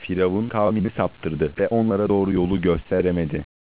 Firavun kavmini saptırdı ve onlara doğru yolu gösteremedi.